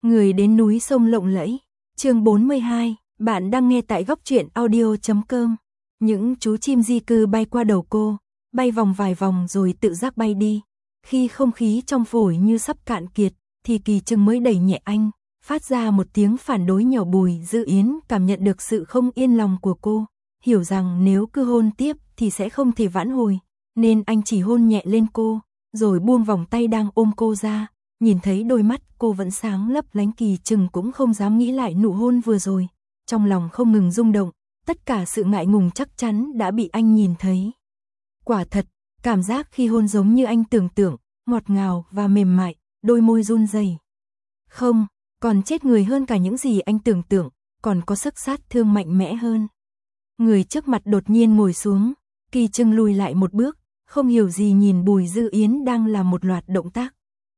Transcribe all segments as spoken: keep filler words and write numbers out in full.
Người đến núi sông lộng lẫy. Chương bốn mươi hai, bạn đang nghe tại góc truyện audio chấm com. Những chú chim di cư bay qua đầu cô, bay vòng vài vòng rồi tự giác bay đi. Khi không khí trong phổi như sắp cạn kiệt, thì Kỳ Trừng mới đẩy nhẹ anh, phát ra một tiếng phản đối nhỏ. Bùi Dư Yến cảm nhận được sự không yên lòng của cô, hiểu rằng nếu cứ hôn tiếp thì sẽ không thể vãn hồi, nên anh chỉ hôn nhẹ lên cô, rồi buông vòng tay đang ôm cô ra. Nhìn thấy đôi mắt cô vẫn sáng lấp lánh, Kỳ Trừng cũng không dám nghĩ lại nụ hôn vừa rồi, trong lòng không ngừng rung động, tất cả sự ngại ngùng chắc chắn đã bị anh nhìn thấy. Quả thật, cảm giác khi hôn giống như anh tưởng tượng, ngọt ngào và mềm mại, đôi môi run rẩy. Không, còn chết người hơn cả những gì anh tưởng tượng, còn có sức sát thương mạnh mẽ hơn. Người trước mặt đột nhiên ngồi xuống, Kỳ Trừng lùi lại một bước, không hiểu gì nhìn Bùi Dư Yến đang làm một loạt động tác.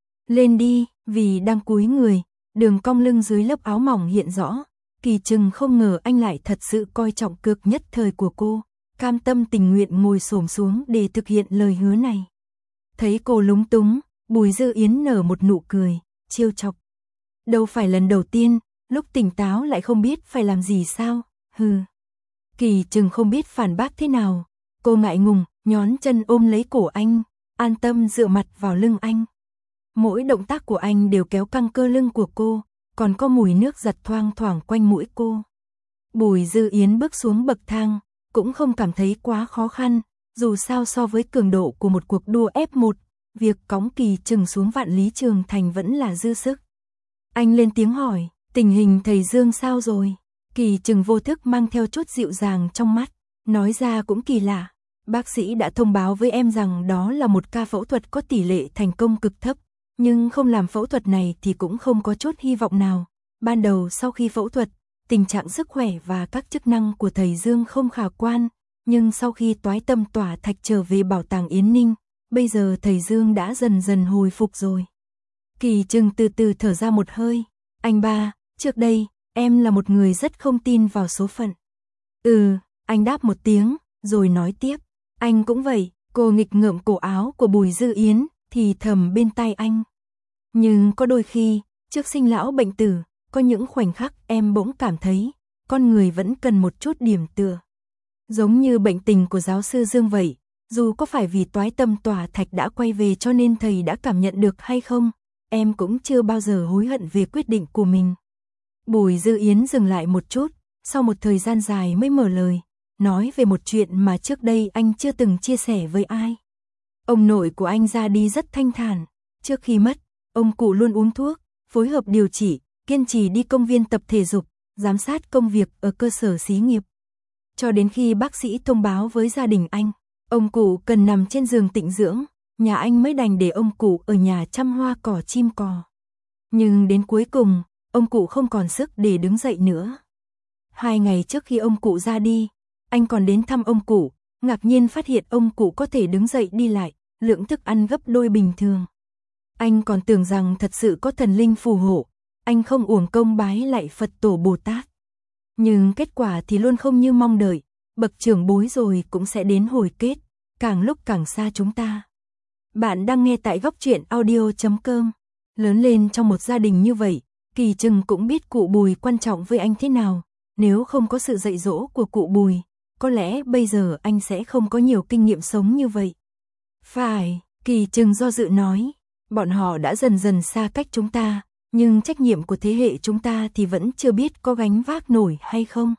Lên đi, vì đang cúi người, đường cong lưng dưới lớp áo mỏng hiện rõ. Kỳ Trừng không ngờ anh lại thật sự coi trọng cực nhất thời của cô, cam tâm tình nguyện ngồi xổm xuống để thực hiện lời hứa này. Thấy cô lúng túng, Bùi Dư Yến nở một nụ cười, trêu chọc. Đâu phải lần đầu tiên, lúc tỉnh táo lại không biết phải làm gì sao, hừ. Kỳ Trừng không biết phản bác thế nào, cô ngại ngùng, nhón chân ôm lấy cổ anh, an tâm dựa mặt vào lưng anh. Mỗi động tác của anh đều kéo căng cơ lưng của cô, còn có mùi nước giặt thoang thoảng quanh mũi cô. Bùi Dư Yến bước xuống bậc thang, cũng không cảm thấy quá khó khăn, dù sao so với cường độ của một cuộc đua ép một, việc cõng Kỳ Trừng xuống Vạn Lý Trường Thành vẫn là dư sức. Anh lên tiếng hỏi, tình hình thầy Dương sao rồi? Kỳ Trừng vô thức mang theo chút dịu dàng trong mắt, nói ra cũng kỳ lạ. Bác sĩ đã thông báo với em rằng đó là một ca phẫu thuật có tỷ lệ thành công cực thấp, nhưng không làm phẫu thuật này thì cũng không có chút hy vọng nào. Ban đầu sau khi phẫu thuật, tình trạng sức khỏe và các chức năng của thầy Dương không khả quan, nhưng sau khi toái tâm tỏa thạch trở về bảo tàng Yến Ninh, bây giờ thầy Dương đã dần dần hồi phục rồi. Kỳ Trừng từ từ thở ra một hơi, anh ba, trước đây, em là một người rất không tin vào số phận. Ừ, anh đáp một tiếng, rồi nói tiếp, anh cũng vậy. Cô nghịch ngợm cổ áo của Bùi Dư Yến, thì thầm bên tai anh. Nhưng có đôi khi, trước sinh lão bệnh tử, có những khoảnh khắc em bỗng cảm thấy, con người vẫn cần một chút điểm tựa. Giống như bệnh tình của giáo sư Dương vậy, dù có phải vì toái tâm tỏa thạch đã quay về cho nên thầy đã cảm nhận được hay không, em cũng chưa bao giờ hối hận về quyết định của mình. Bùi Dư Yến dừng lại một chút, sau một thời gian dài mới mở lời, nói về một chuyện mà trước đây anh chưa từng chia sẻ với ai. Ông nội của anh ra đi rất thanh thản, trước khi mất, ông cụ luôn uống thuốc, phối hợp điều trị, kiên trì đi công viên tập thể dục, giám sát công việc ở cơ sở xí nghiệp. Cho đến khi bác sĩ thông báo với gia đình anh, ông cụ cần nằm trên giường tịnh dưỡng, nhà anh mới đành để ông cụ ở nhà chăm hoa cỏ chim cò. Nhưng đến cuối cùng, ông cụ không còn sức để đứng dậy nữa. Hai ngày trước khi ông cụ ra đi, anh còn đến thăm ông cụ, ngạc nhiên phát hiện ông cụ có thể đứng dậy đi lại, lượng thức ăn gấp đôi bình thường. Anh còn tưởng rằng thật sự có thần linh phù hộ, anh không uổng công bái lạy Phật tổ Bồ Tát. Nhưng kết quả thì luôn không như mong đợi, bậc trưởng bối rồi cũng sẽ đến hồi kết, càng lúc càng xa chúng ta. Bạn đang nghe tại góc truyện audio chấm com. Lớn lên trong một gia đình như vậy, Kỳ Trừng cũng biết cụ Bùi quan trọng với anh thế nào, nếu không có sự dạy dỗ của cụ Bùi, có lẽ bây giờ anh sẽ không có nhiều kinh nghiệm sống như vậy. Phải, Kỳ Trừng do dự nói, bọn họ đã dần dần xa cách chúng ta, nhưng trách nhiệm của thế hệ chúng ta thì vẫn chưa biết có gánh vác nổi hay không.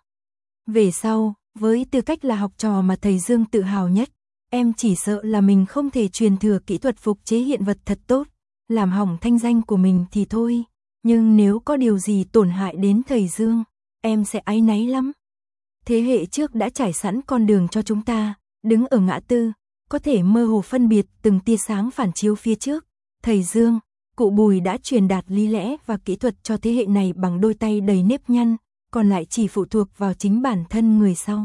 Về sau, với tư cách là học trò mà thầy Dương tự hào nhất, em chỉ sợ là mình không thể truyền thừa kỹ thuật phục chế hiện vật thật tốt, làm hỏng thanh danh của mình thì thôi, nhưng nếu có điều gì tổn hại đến thầy Dương, em sẽ áy náy lắm. Thế hệ trước đã trải sẵn con đường cho chúng ta, đứng ở ngã tư, có thể mơ hồ phân biệt từng tia sáng phản chiếu phía trước. Thầy Dương, cụ Bùi đã truyền đạt lý lẽ và kỹ thuật cho thế hệ này bằng đôi tay đầy nếp nhăn, còn lại chỉ phụ thuộc vào chính bản thân người sau.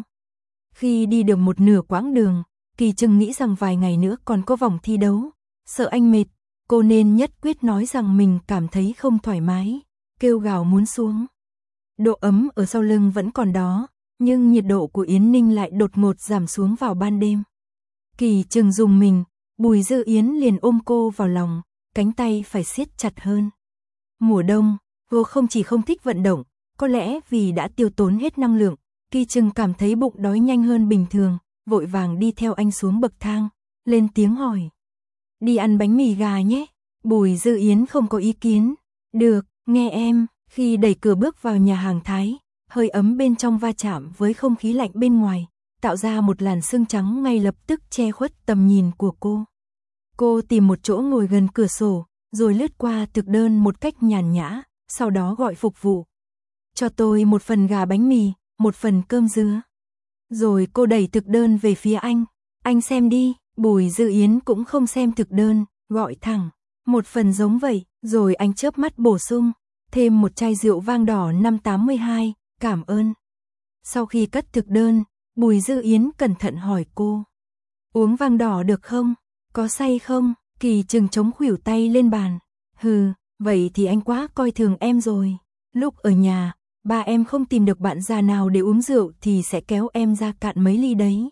Khi đi được một nửa quãng đường, Kỳ Trừng nghĩ rằng vài ngày nữa còn có vòng thi đấu, sợ anh mệt, cô nên nhất quyết nói rằng mình cảm thấy không thoải mái, kêu gào muốn xuống. Độ ấm ở sau lưng vẫn còn đó, nhưng nhiệt độ của Yến Ninh lại đột ngột giảm xuống vào ban đêm. Kỳ Trừng rùng mình, Bùi Dư Yến liền ôm cô vào lòng, cánh tay phải siết chặt hơn. Mùa đông, Cô không chỉ không thích vận động, có lẽ vì đã tiêu tốn hết năng lượng, Kỳ Trừng cảm thấy bụng đói nhanh hơn bình thường, vội vàng đi theo anh xuống bậc thang, lên tiếng hỏi. Đi ăn bánh mì gà nhé. Bùi Dư Yến không có ý kiến. Được, nghe em. Khi đẩy cửa bước vào nhà hàng Thái, hơi ấm bên trong va chạm với không khí lạnh bên ngoài, tạo ra một làn sương trắng ngay lập tức che khuất tầm nhìn của cô. Cô tìm một chỗ ngồi gần cửa sổ, rồi lướt qua thực đơn một cách nhàn nhã, sau đó gọi phục vụ. Cho tôi một phần gà bánh mì, một phần cơm dứa. Rồi cô đẩy thực đơn về phía anh. Anh xem đi. Bùi Dư Yến cũng không xem thực đơn, gọi thẳng. Một phần giống vậy, rồi anh chớp mắt bổ sung. Thêm một chai rượu vang đỏ năm tám mươi hai, cảm ơn. Sau khi cất thực đơn, Bùi Dư Yến cẩn thận hỏi cô. Uống vang đỏ được không? Có say không? Kỳ Trừng chống khuỷu tay lên bàn. Hừ, vậy thì anh quá coi thường em rồi. Lúc ở nhà, ba em không tìm được bạn già nào để uống rượu thì sẽ kéo em ra cạn mấy ly đấy.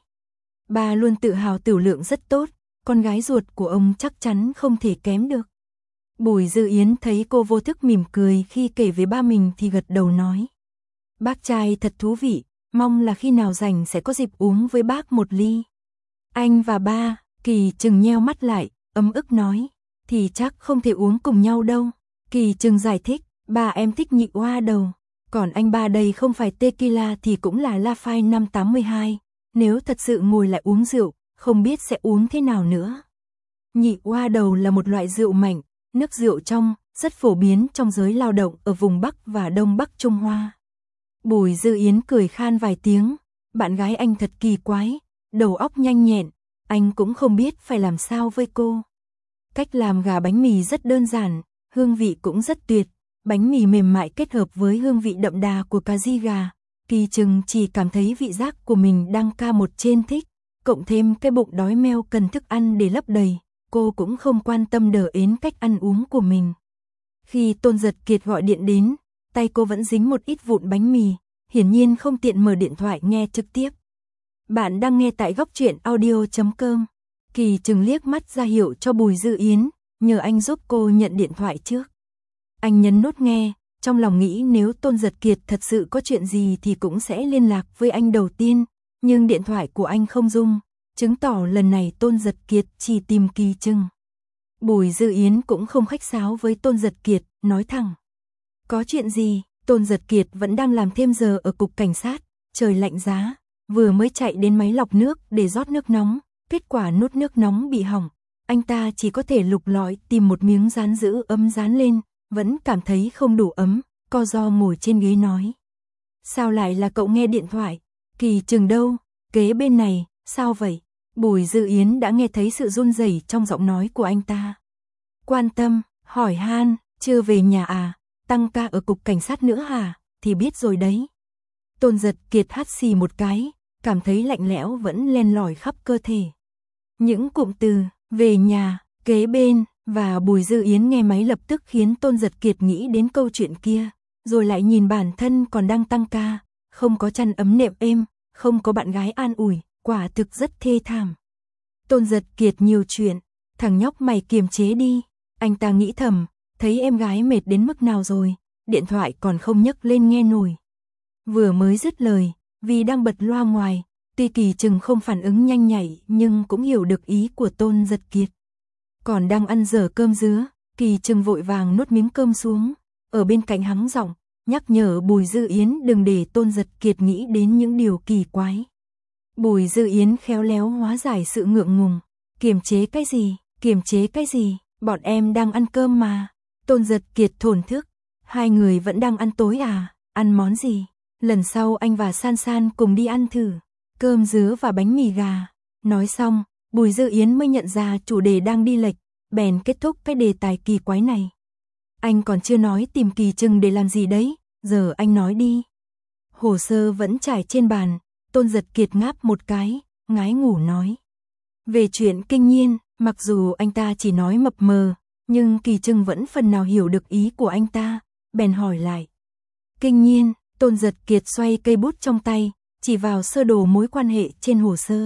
Ba luôn tự hào tửu lượng rất tốt, con gái ruột của ông chắc chắn không thể kém được. Bùi Dư Yến thấy cô vô thức mỉm cười khi kể với ba mình thì gật đầu nói. Bác trai thật thú vị, mong là khi nào rảnh sẽ có dịp uống với bác một ly. Anh và ba, Kỳ Trừng nheo mắt lại, ấm ức nói, thì chắc không thể uống cùng nhau đâu. Kỳ Trừng giải thích, ba em thích nhị oa đầu, còn anh ba đây không phải tequila thì cũng là Lafite năm tám mươi hai. Nếu thật sự ngồi lại uống rượu, không biết sẽ uống thế nào nữa. Nhị oa đầu là một loại rượu mạnh, nước rượu trong, rất phổ biến trong giới lao động ở vùng Bắc và Đông Bắc Trung Hoa. Bùi Dư Yến cười khan vài tiếng, bạn gái anh thật kỳ quái, đầu óc nhanh nhẹn, anh cũng không biết phải làm sao với cô. Cách làm gà bánh mì rất đơn giản, hương vị cũng rất tuyệt, bánh mì mềm mại kết hợp với hương vị đậm đà của cà ri gà. Kỳ Trừng chỉ cảm thấy vị giác của mình đang ca một trên thích, cộng thêm cái bụng đói meo cần thức ăn để lấp đầy, cô cũng không quan tâm đờ ến cách ăn uống của mình. Khi Tôn Giật Kiệt gọi điện đến, tay cô vẫn dính một ít vụn bánh mì, hiển nhiên không tiện mở điện thoại nghe trực tiếp. Bạn đang nghe tại góc truyện audio chấm com. Kỳ Trừng liếc mắt ra hiệu cho Bùi Dư Yến, nhờ anh giúp cô nhận điện thoại trước. Anh nhấn nút nghe, trong lòng nghĩ nếu Tôn Giật Kiệt thật sự có chuyện gì thì cũng sẽ liên lạc với anh đầu tiên, nhưng điện thoại của anh không rung, chứng tỏ lần này Tôn Giật Kiệt chỉ tìm Kỳ Trừng. Bùi Dư Yến cũng không khách sáo với Tôn Giật Kiệt, nói thẳng. Có chuyện gì? Tôn Giật Kiệt vẫn đang làm thêm giờ ở cục cảnh sát, trời lạnh giá, vừa mới chạy đến máy lọc nước để rót nước nóng, kết quả nút nước nóng bị hỏng. Anh ta chỉ có thể lục lọi tìm một miếng dán giữ ấm dán lên, vẫn cảm thấy không đủ ấm, co ro ngồi trên ghế nói. Sao lại là cậu nghe điện thoại? Kỳ Trừng đâu? Kế bên này, sao vậy? Bùi Dư Yến đã nghe thấy sự run rẩy trong giọng nói của anh ta. Quan tâm, hỏi han, chưa về nhà à? Tăng ca ở cục cảnh sát nữa hả? Thì biết rồi đấy. Tôn Giật Kiệt hắt xì một cái, cảm thấy lạnh lẽo vẫn len lỏi khắp cơ thể. Những cụm từ, về nhà, kế bên, và Bùi Dư Yến nghe máy lập tức khiến Tôn Giật Kiệt nghĩ đến câu chuyện kia, rồi lại nhìn bản thân còn đang tăng ca, không có chăn ấm nệm êm, không có bạn gái an ủi, quả thực rất thê thảm. Tôn Giật Kiệt nhiều chuyện, thằng nhóc mày kiềm chế đi, anh ta nghĩ thầm, thấy em gái mệt đến mức nào rồi, điện thoại còn không nhấc lên nghe nổi. Vừa mới dứt lời, vì đang bật loa ngoài, tuy Kỳ Trừng không phản ứng nhanh nhạy nhưng cũng hiểu được ý của Tôn Giật Kiệt. Còn đang ăn dở cơm dứa, Kỳ Trừng vội vàng nuốt miếng cơm xuống, ở bên cạnh hắng giọng, nhắc nhở Bùi Dư Yến đừng để Tôn Giật Kiệt nghĩ đến những điều kỳ quái. Bùi Dư Yến khéo léo hóa giải sự ngượng ngùng, kiềm chế cái gì, kiềm chế cái gì, bọn em đang ăn cơm mà. Tôn Giật Kiệt thổn thức, hai người vẫn đang ăn tối à, ăn món gì? Lần sau anh và San San cùng đi ăn thử, cơm dứa và bánh mì gà. Nói xong, Bùi Dư Yến mới nhận ra chủ đề đang đi lệch, bèn kết thúc cái đề tài kỳ quái này. Anh còn chưa nói tìm Kỳ Trừng để làm gì đấy, giờ anh nói đi. Hồ sơ vẫn trải trên bàn, Tôn Giật Kiệt ngáp một cái, ngái ngủ nói. Về chuyện Kinh Nhiên, mặc dù anh ta chỉ nói mập mờ, nhưng Kỳ Trừng vẫn phần nào hiểu được ý của anh ta, bèn hỏi lại. Kinh Nhiên, Tôn Giật Kiệt xoay cây bút trong tay, chỉ vào sơ đồ mối quan hệ trên hồ sơ.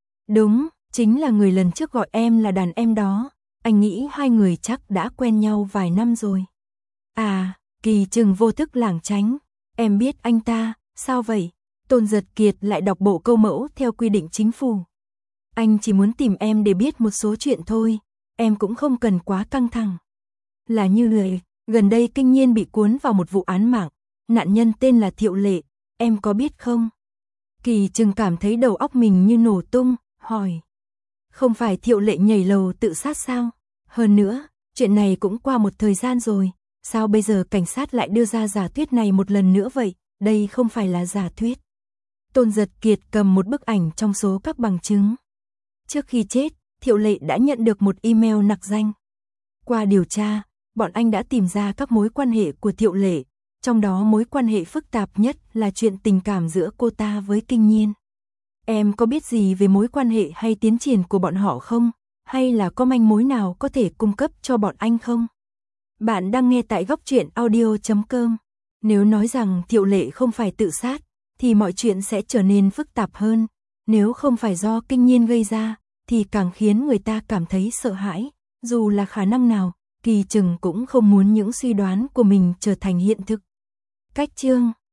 Đúng, chính là người lần trước gọi em là đàn em đó, anh nghĩ hai người chắc đã quen nhau vài năm rồi. À, Kỳ Trừng vô thức lảng tránh. Em biết anh ta, sao vậy? Tôn Giật Kiệt lại đọc bộ câu mẫu theo quy định chính phủ. Anh chỉ muốn tìm em để biết một số chuyện thôi, em cũng không cần quá căng thẳng. Là như lời, gần đây Kinh Nhiên bị cuốn vào một vụ án mạng, nạn nhân tên là Thiệu Lệ, em có biết không? Kỳ Trừng cảm thấy đầu óc mình như nổ tung, hỏi. Không phải Thiệu Lệ nhảy lầu tự sát sao? Hơn nữa, chuyện này cũng qua một thời gian rồi, sao bây giờ cảnh sát lại đưa ra giả thuyết này một lần nữa vậy? Đây không phải là giả thuyết. Tôn Giật Kiệt cầm một bức ảnh trong số các bằng chứng. Trước khi chết, Thiệu Lệ đã nhận được một email nặc danh. Qua điều tra, bọn anh đã tìm ra các mối quan hệ của Thiệu Lệ, trong đó mối quan hệ phức tạp nhất là chuyện tình cảm giữa cô ta với Kinh Nhiên. Em có biết gì về mối quan hệ hay tiến triển của bọn họ không? Hay là có manh mối nào có thể cung cấp cho bọn anh không? Bạn đang nghe tại góc truyện audio chấm com. Nếu nói rằng Thiệu Lệ không phải tự sát, thì mọi chuyện sẽ trở nên phức tạp hơn. Nếu không phải do Kinh Nhiên gây ra, thì càng khiến người ta cảm thấy sợ hãi. Dù là khả năng nào, Kỳ Trừng cũng không muốn những suy đoán của mình trở thành hiện thực. Cách chương